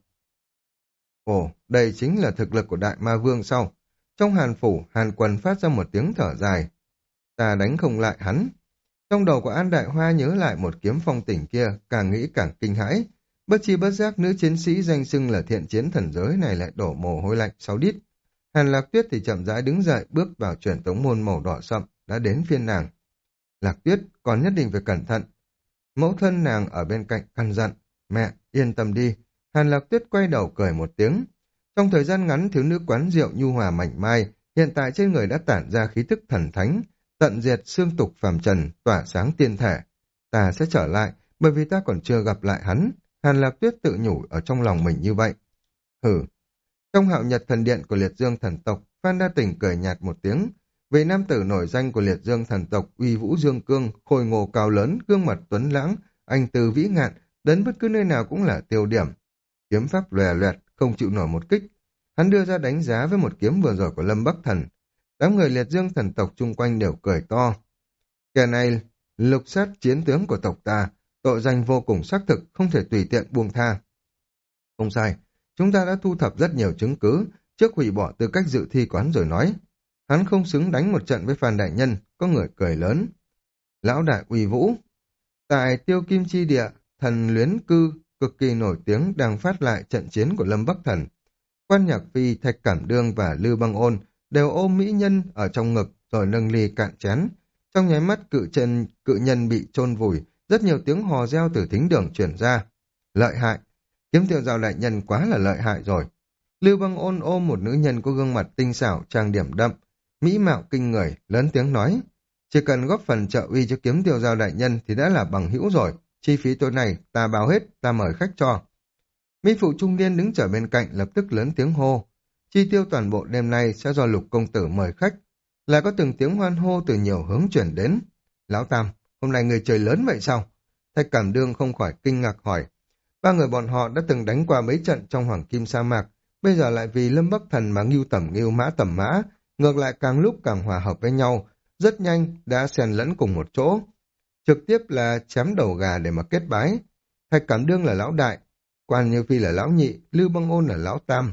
Ồ, đây chính là thực lực của đại ma vương sau. Trong hàn phủ, hàn quần phát ra một tiếng thở dài. Ta đánh không lại hắn. Trong đầu của An Đại Hoa nhớ lại một kiếm phong tỉnh kia, càng nghĩ càng kinh hãi. Bất chi bất giác nữ chiến sĩ danh xưng là thiện chiến thần giới này lại đổ mồ hôi lạnh sáu đít. Hàn Lạc Tuyết thì chậm rãi đứng dậy bước vào truyền tống môn màu đỏ sậm, đã đến phiên nàng. Lạc Tuyết còn nhất định phải cẩn thận. Mẫu thân nàng ở bên cạnh căn dặn. Mẹ, yên tâm đi. Hàn Lạc Tuyết quay đầu cười một tiếng. Trong thời gian ngắn thiếu nữ quán rượu nhu hòa mảnh mai, hiện tại trên người đã tản ra khí thức thần thánh, tận diệt xương tục phàm trần, tỏa sáng tiên thể. Ta sẽ trở lại, bởi vì ta còn chưa gặp lại hắn. Hàn Lạc Tuyết tự nhủ ở trong lòng mình như vậy. Hử. Trong hạo nhật thần điện của liệt dương thần tộc, Phan Đa Tỉnh cười nhạt một tiếng. Vị nam tử nổi danh của liệt dương thần tộc uy vũ dương cương, khôi ngô cao lớn, gương mặt tuấn lãng, anh tư vĩ ngạn, đến bất cứ nơi nào cũng là tiêu điểm. Kiếm pháp lòe loẹt, không chịu nổi một kích. Hắn đưa ra đánh giá với một kiếm vừa rồi của Lâm Bắc Thần. Đám người liệt dương thần tộc chung quanh đều cười to. Kẻ này lục sát chiến tướng của tộc ta, tội danh vô cùng xác thực, không thể tùy tiện buông tha. Không sai, chúng ta đã thu thập rất nhiều chứng cứ, trước hủy bỏ tư cách dự thi quán rồi nói. Hắn không xứng đánh một trận với Phan Đại Nhân, có người cười lớn. Lão đại uy vũ. Tại Tiêu Kim Chi Địa, thần luyến cư cực kỳ nổi tiếng đang phát lại trận chiến của Lâm Bắc Thần. Quan Nhạc Phi, Thạch Cảm Đương và Lư Băng Ôn đều ôm mỹ nhân ở trong ngực rồi nâng ly cạn chén. Trong nháy mắt cự chân cự nhân bị chôn vùi, rất nhiều tiếng hò reo từ thính đường truyền ra. Lợi hại, kiếm tiêu giao đại nhân quá là lợi hại rồi. Lưu Băng Ôn ôm một nữ nhân có gương mặt tinh xảo, trang điểm đậm, mỹ mạo kinh người, lớn tiếng nói. Chỉ cần góp phần trợ uy cho kiếm tiêu giao đại nhân thì đã là bằng hữu rồi. Chi phí tối nay ta báo hết, ta mời khách cho. Mỹ phụ trung niên đứng trở bên cạnh lập tức lớn tiếng hô. Chi tiêu toàn bộ đêm nay sẽ do Lục công tử mời khách. Lại có từng tiếng hoan hô từ nhiều hướng chuyển đến. Lão Tam, hôm nay người trời lớn vậy sao? Thạch Cảm Đương không khỏi kinh ngạc hỏi. Ba người bọn họ đã từng đánh qua mấy trận trong Hoàng Kim sa mạc, bây giờ lại vì Lâm Bắc Thần mà ngưu tầm ngưu mã tầm mã, ngược lại càng lúc càng hòa hợp với nhau, rất nhanh đã xen lẫn cùng một chỗ. Trực tiếp là chém đầu gà để mà kết bái. Thạch Cảm Đương là lão đại, Quan Như Phi là lão nhị, Lưu Băng Ôn là lão tam.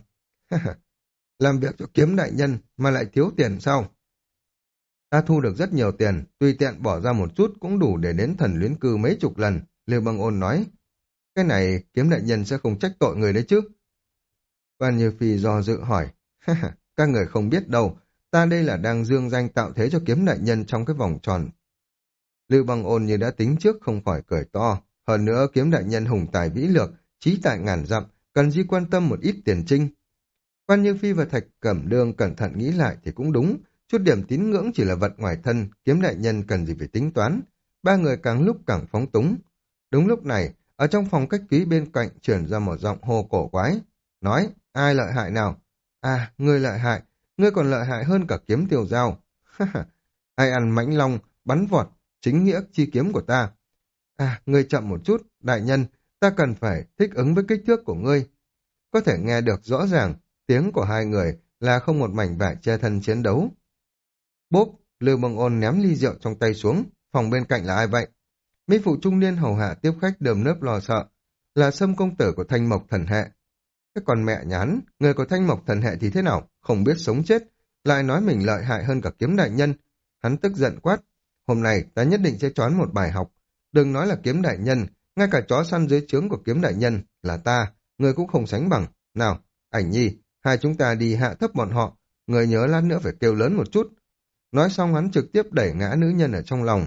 Làm việc cho kiếm đại nhân mà lại thiếu tiền sao? Ta thu được rất nhiều tiền, tùy tiện bỏ ra một chút cũng đủ để đến thần luyến cư mấy chục lần, Lưu Băng Ôn nói. Cái này kiếm đại nhân sẽ không trách tội người đấy chứ? Quan Như Phi do dự hỏi. Các người không biết đâu, ta đây là đang dương danh tạo thế cho kiếm đại nhân trong cái vòng tròn. Lưu Băng Ôn như đã tính trước không khỏi cười to. Hơn nữa kiếm đại nhân hùng tài vĩ lược, trí tại ngàn dặm, cần gì quan tâm một ít tiền trinh. Quan Như Phi và Thạch Cẩm Đương cẩn thận nghĩ lại thì cũng đúng, chút điểm tín ngưỡng chỉ là vật ngoài thân, kiếm đại nhân cần gì phải tính toán. Ba người càng lúc càng phóng túng. Đúng lúc này, ở trong phòng cách ký bên cạnh chuyển ra một giọng hô cổ quái. Nói, ai lợi hại nào? À, ngươi lợi hại, ngươi còn lợi hại hơn cả kiếm tiêu dao. Ai ăn mãnh long, bắn vọt, chính nghĩa chi kiếm của ta. À, ngươi chậm một chút, đại nhân, ta cần phải thích ứng với kích thước của ngươi. Có thể nghe được rõ ràng, tiếng của hai người là không một mảnh vải che thân chiến đấu. Bốp, Lưu Băng Ôn ném ly rượu trong tay xuống, phòng bên cạnh là ai vậy? Mỹ phụ trung niên hầu hạ tiếp khách đờm nớp lo sợ, là Sâm công tử của Thanh Mộc thần hệ. Cái con mẹ nhán, người của Thanh Mộc thần hệ thì thế nào, không biết sống chết, lại nói mình lợi hại hơn cả kiếm đại nhân. Hắn tức giận quát, hôm nay ta nhất định sẽ choán một bài học, đừng nói là kiếm đại nhân, ngay cả chó săn dưới trướng của kiếm đại nhân là ta, người cũng không sánh bằng. Nào, Ảnh Nhi, hai chúng ta đi hạ thấp bọn họ, người nhớ lát nữa phải kêu lớn một chút. Nói xong hắn trực tiếp đẩy ngã nữ nhân ở trong lòng.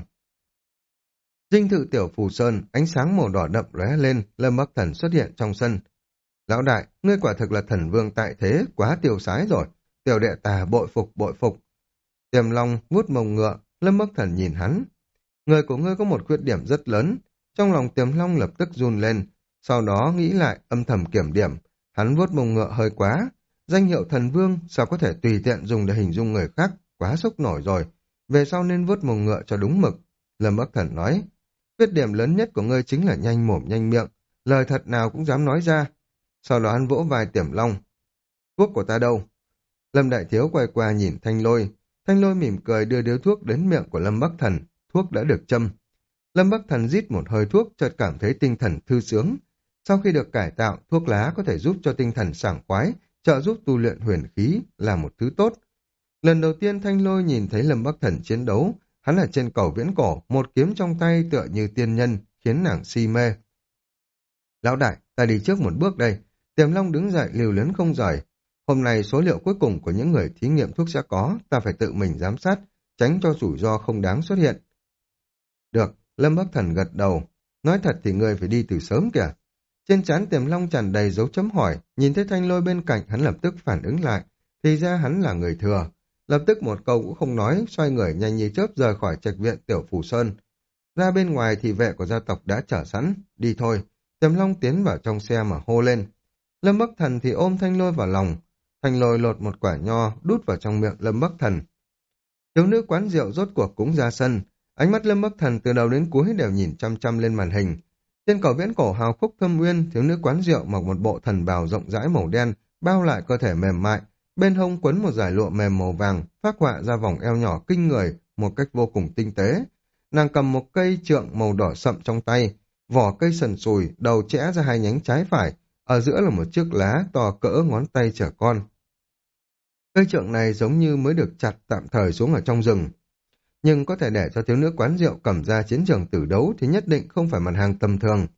Dinh thự tiểu phù sơn, ánh sáng màu đỏ đậm lóe lên, Lâm Bắc Thần xuất hiện trong sân. Lão đại, ngươi quả thực là thần vương tại thế, quá tiêu sái rồi. Tiểu đệ tà bội phục bội phục. Tiềm Long vuốt mông ngựa, Lâm Bắc Thần nhìn hắn. Người của ngươi có một khuyết điểm rất lớn. Trong lòng Tiềm Long lập tức run lên, sau đó nghĩ lại âm thầm kiểm điểm. Hắn vuốt mông ngựa hơi quá. Danh hiệu thần vương sao có thể tùy tiện dùng để hình dung người khác, quá sốc nổi rồi. Về sau nên vuốt mông ngựa cho đúng mực. Lâm Bắc Thần nói, khuyết điểm lớn nhất của ngươi chính là nhanh mồm nhanh miệng, lời thật nào cũng dám nói ra. Sau đó hắn vỗ vai Tiềm Long. Thuốc của ta đâu? Lâm Đại Thiếu quay qua nhìn Thanh Lôi. Thanh Lôi mỉm cười đưa điếu thuốc đến miệng của Lâm Bắc Thần. Thuốc đã được châm. Lâm Bắc Thần rít một hơi thuốc, chợt cảm thấy tinh thần thư sướng. Sau khi được cải tạo, thuốc lá có thể giúp cho tinh thần sảng khoái, trợ giúp tu luyện huyền khí, là một thứ tốt. Lần đầu tiên Thanh Lôi nhìn thấy Lâm Bắc Thần chiến đấu, hắn ở trên cầu viễn cổ, một kiếm trong tay tựa như tiên nhân, khiến nàng si mê. Lão đại, ta đi trước một bước đây. Tiềm Long đứng dậy liều luyến không rời. Hôm nay số liệu cuối cùng của những người thí nghiệm thuốc sẽ có, ta phải tự mình giám sát, tránh cho rủi ro không đáng xuất hiện. Được, Lâm Bắc Thần gật đầu. Nói thật thì người phải đi từ sớm kìa. Trên trán Tiềm Long tràn đầy dấu chấm hỏi, nhìn thấy Thanh Lôi bên cạnh hắn lập tức phản ứng lại. Thì ra hắn là người thừa. Lập tức một câu cũng không nói, xoay người nhanh như chớp rời khỏi trạch viện Tiểu Phù Sơn. Ra bên ngoài thì vệ của gia tộc đã chờ sẵn, đi thôi. Tiềm Long tiến vào trong xe mà hô lên. Lâm Bắc Thần thì ôm Thanh Lôi vào lòng. Thanh Lôi lột một quả nho, đút vào trong miệng Lâm Bắc Thần. Thiếu nữ quán rượu rốt cuộc cũng ra sân. Ánh mắt Lâm Bắc Thần từ đầu đến cuối đều nhìn chăm chăm lên màn hình. Trên cầu viễn cổ hào khúc thâm uyên, thiếu nữ quán rượu mặc một bộ thần bào rộng rãi màu đen, bao lại cơ thể mềm mại. Bên hông quấn một dải lụa mềm màu vàng, phác họa ra vòng eo nhỏ kinh người, một cách vô cùng tinh tế. Nàng cầm một cây trượng màu đỏ sậm trong tay, vỏ cây sần sùi, đầu chẽ ra hai nhánh trái phải, ở giữa là một chiếc lá to cỡ ngón tay trẻ con. Cây trượng này giống như mới được chặt tạm thời xuống ở trong rừng. Nhưng có thể để cho thiếu nữ quán rượu cầm ra chiến trường tử đấu thì nhất định không phải mặt hàng tầm thường.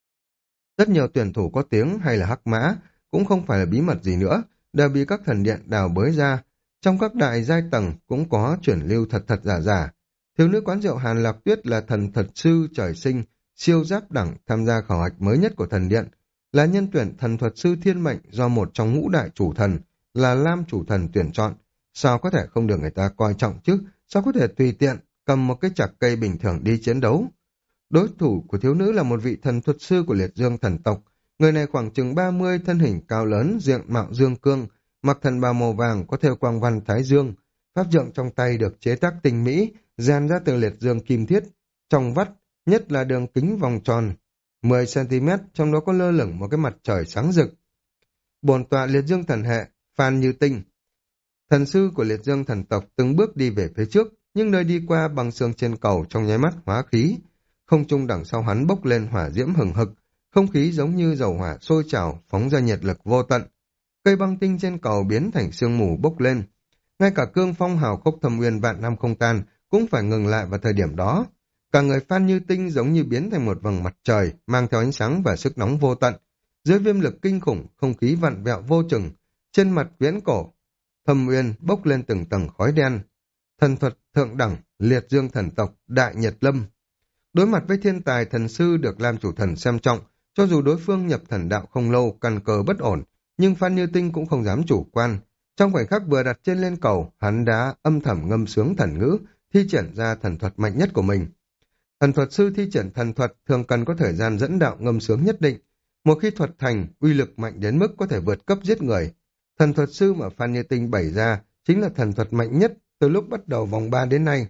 Rất nhiều tuyển thủ có tiếng hay là hắc mã, cũng không phải là bí mật gì nữa, đều bị các thần điện đào bới ra. Trong các đại giai tầng cũng có chuyển lưu thật thật giả giả. Thiếu nữ quán rượu Hàn Lạc Tuyết là thần thật sư trời sinh, siêu giáp đẳng tham gia khảo hạch mới nhất của thần điện, là nhân tuyển thần thuật sư thiên mệnh do một trong ngũ đại chủ thần, là Lam chủ thần tuyển chọn. Sao có thể không được người ta coi trọng chứ? Sao có thể tùy tiện cầm một cái chạc cây bình thường đi chiến đấu? Đối thủ của thiếu nữ là một vị thần thuật sư của liệt dương thần tộc. Người này khoảng chừng ba mươi, thân hình cao lớn, diện mạo dương cương, mặc thần bào màu vàng có thêu quang văn thái dương. Pháp trượng trong tay được chế tác tinh mỹ, rèn ra từ liệt dương kim thiết. Trong vắt, nhất là đường kính vòng tròn, mười xăng-ti-mét, trong đó có lơ lửng một cái mặt trời sáng rực. Bổn tọa liệt dương thần hệ, Phan Như Tinh. Thần sư của liệt dương thần tộc từng bước đi về phía trước, nhưng nơi đi qua băng xương trên cầu trong nháy mắt hóa khí. Không trung đằng sau hắn bốc lên hỏa diễm hừng hực, không khí giống như dầu hỏa sôi trào, phóng ra nhiệt lực vô tận. Cây băng tinh trên cầu biến thành sương mù bốc lên. Ngay cả cương phong hào khốc thâm uyên vạn năm không tan cũng phải ngừng lại vào thời điểm đó. Cả người Phan Như Tinh giống như biến thành một vầng mặt trời, mang theo ánh sáng và sức nóng vô tận. Dưới viêm lực kinh khủng, không khí vặn vẹo vô chừng. Trên mặt viễn cổ, thâm uyên bốc lên từng tầng khói đen. Thần thuật thượng đẳng, liệt dương thần tộc, Đại Nhật Lâm. Đối mặt với thiên tài thần sư được Lam chủ thần xem trọng, cho dù đối phương nhập thần đạo không lâu, căn cơ bất ổn, nhưng Phan Như Tinh cũng không dám chủ quan. Trong khoảnh khắc vừa đặt chân lên cầu, hắn đã âm thầm ngâm sướng thần ngữ, thi triển ra thần thuật mạnh nhất của mình. Thần thuật sư thi triển thần thuật thường cần có thời gian dẫn đạo ngâm sướng nhất định. Một khi thuật thành, uy lực mạnh đến mức có thể vượt cấp giết người. Thần thuật sư mà Phan Như Tinh bày ra chính là thần thuật mạnh nhất từ lúc bắt đầu vòng ba đến nay.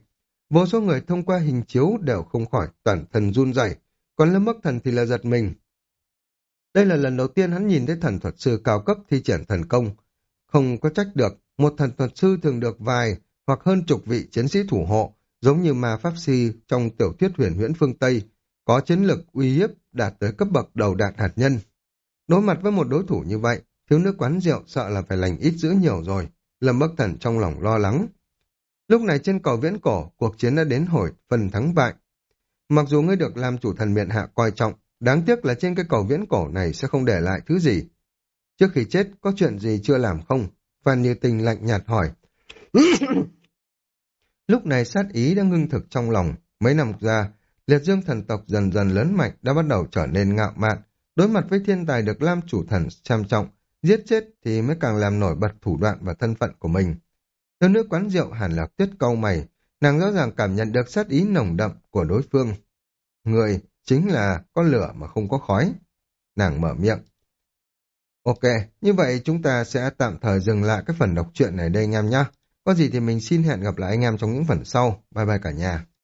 Vô số người thông qua hình chiếu đều không khỏi toàn thân run rẩy, còn Lâm Bắc Thần thì là giật mình. Đây là lần đầu tiên hắn nhìn thấy thần thuật sư cao cấp thi triển thần công. Không có trách được, một thần thuật sư thường được vài hoặc hơn chục vị chiến sĩ thủ hộ, giống như ma pháp sư trong tiểu thuyết huyền huyễn phương Tây, có chiến lực uy hiếp đạt tới cấp bậc đầu đạn hạt nhân. Đối mặt với một đối thủ như vậy, thiếu nữ quán rượu sợ là phải lành ít dữ nhiều rồi. Lâm Bắc Thần trong lòng lo lắng. Lúc này trên cầu viễn cổ, cuộc chiến đã đến hồi phần thắng bại. Mặc dù ngươi được làm chủ thần miện hạ coi trọng, đáng tiếc là trên cái cầu viễn cổ này sẽ không để lại thứ gì. Trước khi chết, có chuyện gì chưa làm không? Phan Như Tình lạnh nhạt hỏi. Lúc này sát ý đã ngưng thực trong lòng. Mấy năm qua, liệt dương thần tộc dần dần lớn mạnh đã bắt đầu trở nên ngạo mạn. Đối mặt với thiên tài được làm chủ thần xem trọng, giết chết thì mới càng làm nổi bật thủ đoạn và thân phận của mình. Thiếu nữ quán rượu Hàn Lạc Tuyết cau mày, nàng rõ ràng cảm nhận được sát ý nồng đậm của đối phương. Người chính là con lửa mà không có khói. Nàng mở miệng. Ok, như vậy chúng ta sẽ tạm thời dừng lại cái phần đọc truyện này đây anh em nhé. Có gì thì mình xin hẹn gặp lại anh em trong những phần sau. Bye bye cả nhà.